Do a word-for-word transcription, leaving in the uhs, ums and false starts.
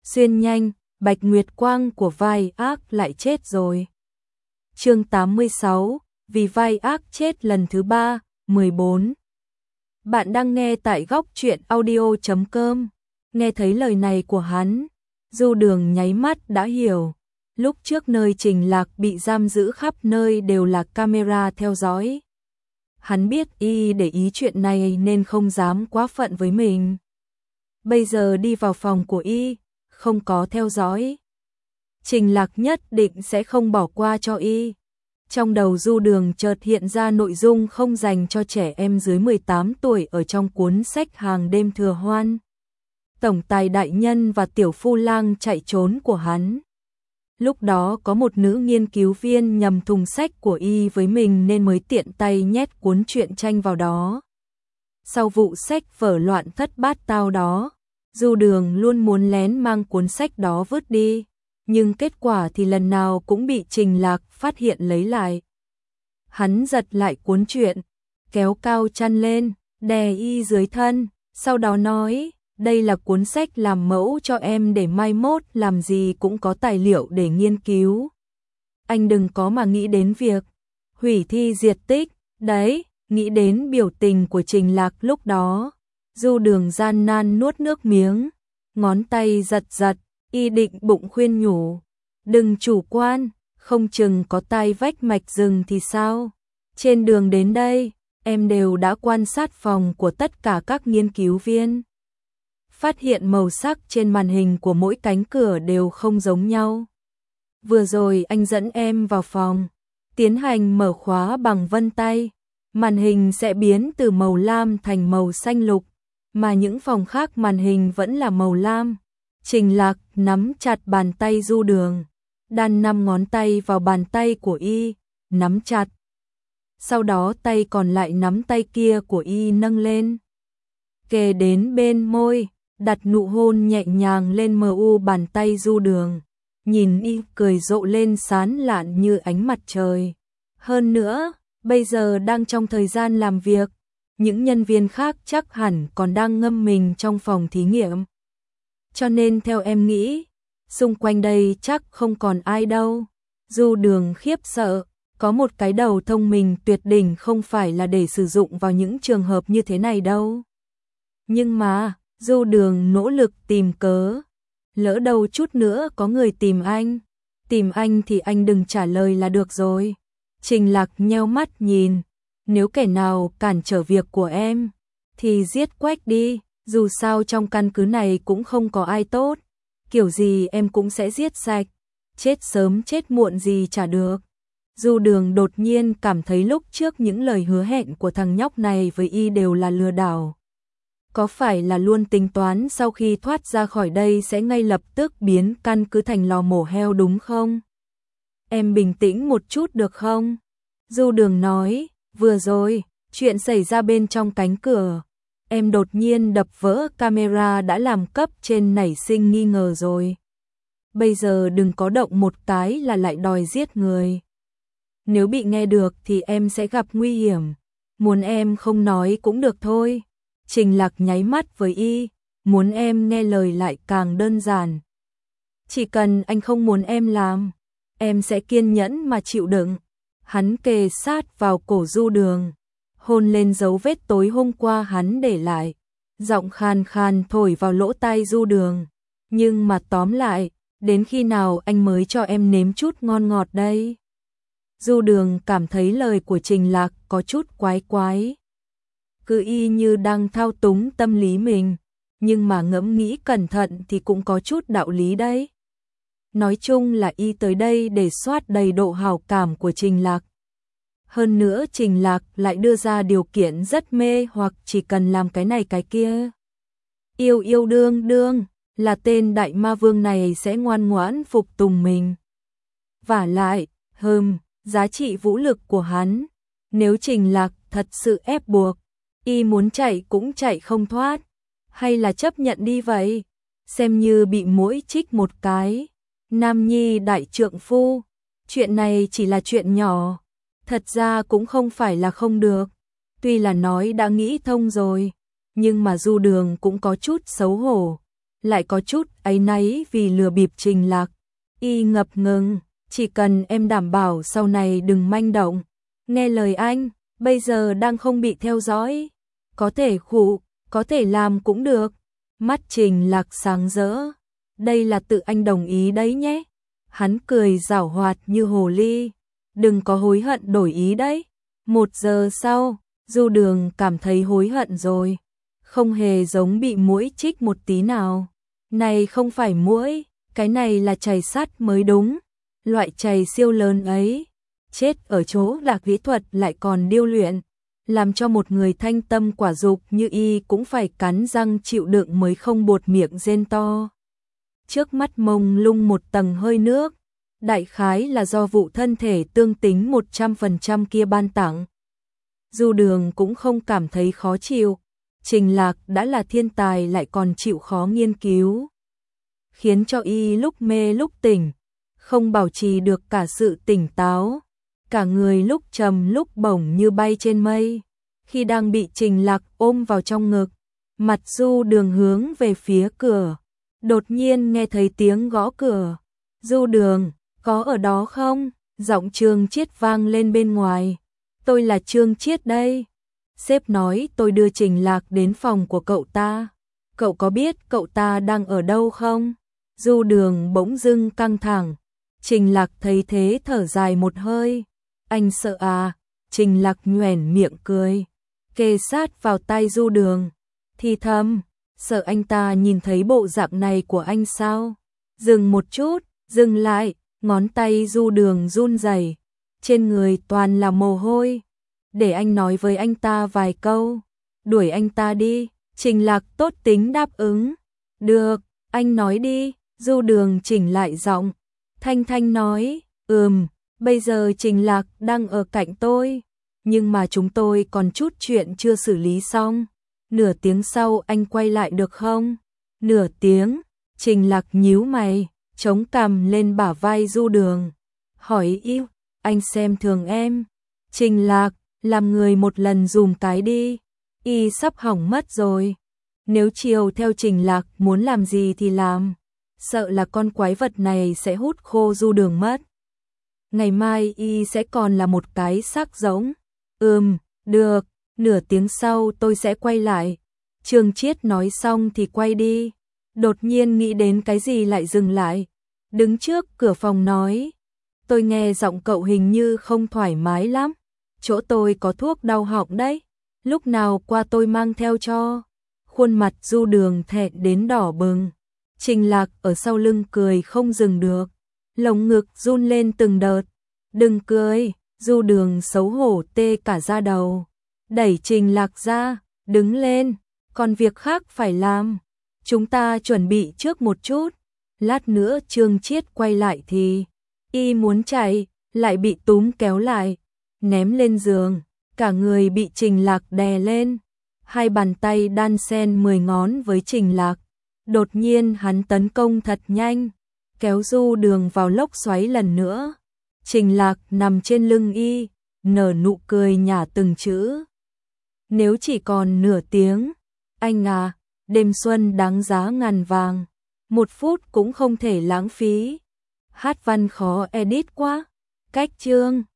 xuyên nhanh, Bạch Nguyệt Quang của vai ác lại chết rồi. Chương tám mươi sáu, vì vai ác chết lần thứ ba, mười bốn. Bạn đang nghe tại góc truyện audio chấm com. Nghe thấy lời này của hắn, Du Đường nháy mắt đã hiểu. Lúc trước nơi Trình Lạc bị giam giữ khắp nơi đều là camera theo dõi. Hắn biết y để ý chuyện này nên không dám quá phận với mình. Bây giờ đi vào phòng của y, không có theo dõi. Trình Lạc nhất định sẽ không bỏ qua cho y. Trong đầu Du Đường chợt hiện ra nội dung không dành cho trẻ em dưới mười tám tuổi ở trong cuốn sách Hàng đêm thừa hoan. Tổng tài đại nhân và tiểu phu lang chạy trốn của hắn. Lúc đó có một nữ nghiên cứu viên nhầm thùng sách của y với mình nên mới tiện tay nhét cuốn truyện tranh vào đó. Sau vụ sách vở loạn thất bát tao đó, Du Đường luôn muốn lén mang cuốn sách đó vứt đi, nhưng kết quả thì lần nào cũng bị Trình Lạc phát hiện lấy lại. Hắn giật lại cuốn truyện, kéo cao chăn lên, đè y dưới thân, sau đó nói, đây là cuốn sách làm mẫu cho em để mai mốt làm gì cũng có tài liệu để nghiên cứu. Anh đừng có mà nghĩ đến việc hủy thi diệt tích, đấy, nghĩ đến biểu tình của Trình Lạc lúc đó. Du Đường gian nan nuốt nước miếng, ngón tay giật giật, y định bụng khuyên nhủ. Đừng chủ quan, không chừng có tai vách mạch rừng thì sao? Trên đường đến đây, em đều đã quan sát phòng của tất cả các nghiên cứu viên. Phát hiện màu sắc trên màn hình của mỗi cánh cửa đều không giống nhau. Vừa rồi anh dẫn em vào phòng, tiến hành mở khóa bằng vân tay. Màn hình sẽ biến từ màu lam thành màu xanh lục, mà những phòng khác màn hình vẫn là màu lam. Trình Lạc nắm chặt bàn tay Du Đường, đan năm ngón tay vào bàn tay của y, nắm chặt. Sau đó tay còn lại nắm tay kia của y nâng lên, kề đến bên môi, đặt nụ hôn nhẹ nhàng lên mờ u bàn tay Du Đường. Nhìn y cười rộ lên sán lạn như ánh mặt trời. Hơn nữa, bây giờ đang trong thời gian làm việc, những nhân viên khác chắc hẳn còn đang ngâm mình trong phòng thí nghiệm. Cho nên theo em nghĩ, xung quanh đây chắc không còn ai đâu. Du Đường khiếp sợ, có một cái đầu thông minh tuyệt đỉnh không phải là để sử dụng vào những trường hợp như thế này đâu. Nhưng mà, Du Đường nỗ lực tìm cớ. Lỡ đâu chút nữa có người tìm anh. Tìm anh thì anh đừng trả lời là được rồi. Trình Lạc nheo mắt nhìn. Nếu kẻ nào cản trở việc của em, thì giết quách đi. Dù sao trong căn cứ này cũng không có ai tốt. Kiểu gì em cũng sẽ giết sạch. Chết sớm chết muộn gì chả được. Du Đường đột nhiên cảm thấy lúc trước những lời hứa hẹn của thằng nhóc này với y đều là lừa đảo. Có phải là luôn tính toán sau khi thoát ra khỏi đây sẽ ngay lập tức biến căn cứ thành lò mổ heo đúng không? Em bình tĩnh một chút được không? Du Đường nói, vừa rồi, chuyện xảy ra bên trong cánh cửa. Em đột nhiên đập vỡ camera đã làm cấp trên nảy sinh nghi ngờ rồi. Bây giờ đừng có động một cái là lại đòi giết người. Nếu bị nghe được thì em sẽ gặp nguy hiểm. Muốn em không nói cũng được thôi. Trình Lạc nháy mắt với y, muốn em nghe lời lại càng đơn giản. Chỉ cần anh không muốn em làm, em sẽ kiên nhẫn mà chịu đựng. Hắn kề sát vào cổ Du Đường, hôn lên dấu vết tối hôm qua hắn để lại. Giọng khan khan thổi vào lỗ tai Du Đường. Nhưng mà tóm lại, đến khi nào anh mới cho em nếm chút ngon ngọt đây? Du Đường cảm thấy lời của Trình Lạc có chút quái quái. Cứ y như đang thao túng tâm lý mình, nhưng mà ngẫm nghĩ cẩn thận thì cũng có chút đạo lý đấy. Nói chung là y tới đây để soát đầy độ hảo cảm của Trình Lạc. Hơn nữa Trình Lạc lại đưa ra điều kiện rất mê hoặc chỉ cần làm cái này cái kia. Yêu yêu đương đương, là tên đại ma vương này sẽ ngoan ngoãn phục tùng mình. Vả lại, hừm, giá trị vũ lực của hắn, nếu Trình Lạc thật sự ép buộc, y muốn chạy cũng chạy không thoát, hay là chấp nhận đi vậy, xem như bị muỗi chích một cái. Nam nhi đại trượng phu, chuyện này chỉ là chuyện nhỏ, thật ra cũng không phải là không được. Tuy là nói đã nghĩ thông rồi, nhưng mà Du Đường cũng có chút xấu hổ, lại có chút áy náy vì lừa bịp Trình Lạc. Y ngập ngừng, chỉ cần em đảm bảo sau này đừng manh động, nghe lời anh, bây giờ đang không bị theo dõi, có thể khụ, có thể làm cũng được. Mắt Trình Lạc sáng rỡ, đây là tự anh đồng ý đấy nhé. Hắn cười giảo hoạt như hồ ly, đừng có hối hận đổi ý đấy. Một giờ sau, Du Đường cảm thấy hối hận rồi, không hề giống bị muỗi chích một tí nào. Này không phải muỗi, cái này là chày sắt mới đúng, loại chày siêu lớn ấy, chết ở chỗ là kỹ thuật lại còn điêu luyện, làm cho một người thanh tâm quả dục như y cũng phải cắn răng chịu đựng mới không buột miệng rên to. Trước mắt mông lung một tầng hơi nước, đại khái là do vụ thân thể tương tính một trăm phần trăm kia ban tặng. Du Đường cũng không cảm thấy khó chịu, Trình Lạc đã là thiên tài lại còn chịu khó nghiên cứu, khiến cho y lúc mê lúc tỉnh, không bảo trì được cả sự tỉnh táo, cả người lúc trầm lúc bổng như bay trên mây. Khi đang bị Trình Lạc ôm vào trong ngực, mặt Du Đường hướng về phía cửa, đột nhiên nghe thấy tiếng gõ cửa. Du Đường, có ở đó không? Giọng Trương Chiết vang lên bên ngoài. Tôi là Trương Chiết đây. Sếp nói tôi đưa Trình Lạc đến phòng của cậu ta. Cậu có biết cậu ta đang ở đâu không? Du Đường bỗng dưng căng thẳng. Trình Lạc thấy thế thở dài một hơi. Anh sợ à? Trình Lạc nhoẻn miệng cười, kề sát vào tay Du Đường, thì thầm, sợ anh ta nhìn thấy bộ dạng này của anh sao? Dừng một chút, dừng lại, ngón tay Du Đường run rẩy, trên người toàn là mồ hôi. Để anh nói với anh ta vài câu, đuổi anh ta đi. Trình Lạc tốt tính đáp ứng. Được, anh nói đi. Du Đường chỉnh lại giọng, thanh thanh nói, ừm, bây giờ Trình Lạc đang ở cạnh tôi, nhưng mà chúng tôi còn chút chuyện chưa xử lý xong. Nửa tiếng sau anh quay lại được không? Nửa tiếng, Trình Lạc nhíu mày, chống cằm lên bả vai Du Đường, hỏi yêu, anh xem thường em. Trình Lạc, làm người một lần dùm cái đi, y sắp hỏng mất rồi. Nếu chiều theo Trình Lạc muốn làm gì thì làm, sợ là con quái vật này sẽ hút khô Du Đường mất. Ngày mai y sẽ còn là một cái xác giống. Ừm, được, nửa tiếng sau tôi sẽ quay lại. Trương Chiết nói xong thì quay đi. Đột nhiên nghĩ đến cái gì lại dừng lại, đứng trước cửa phòng nói, tôi nghe giọng cậu hình như không thoải mái lắm, chỗ tôi có thuốc đau họng đấy, lúc nào qua tôi mang theo cho. Khuôn mặt Du Đường thẹn đến đỏ bừng, Trình Lạc ở sau lưng cười không dừng được, lồng ngực run lên từng đợt. Đừng cười. Du Đường xấu hổ tê cả da đầu, đẩy Trình Lạc ra, đứng lên, còn việc khác phải làm, chúng ta chuẩn bị trước một chút, lát nữa Trương Chiết quay lại thì, y muốn chạy, lại bị túm kéo lại, ném lên giường, cả người bị Trình Lạc đè lên, hai bàn tay đan xen mười ngón với Trình Lạc, đột nhiên hắn tấn công thật nhanh, kéo Du Đường vào lốc xoáy lần nữa. Trình Lạc nằm trên lưng y, nở nụ cười nhả từng chữ. Nếu chỉ còn nửa tiếng, anh à, đêm xuân đáng giá ngàn vàng, một phút cũng không thể lãng phí. Hát văn khó edit quá, cách chương.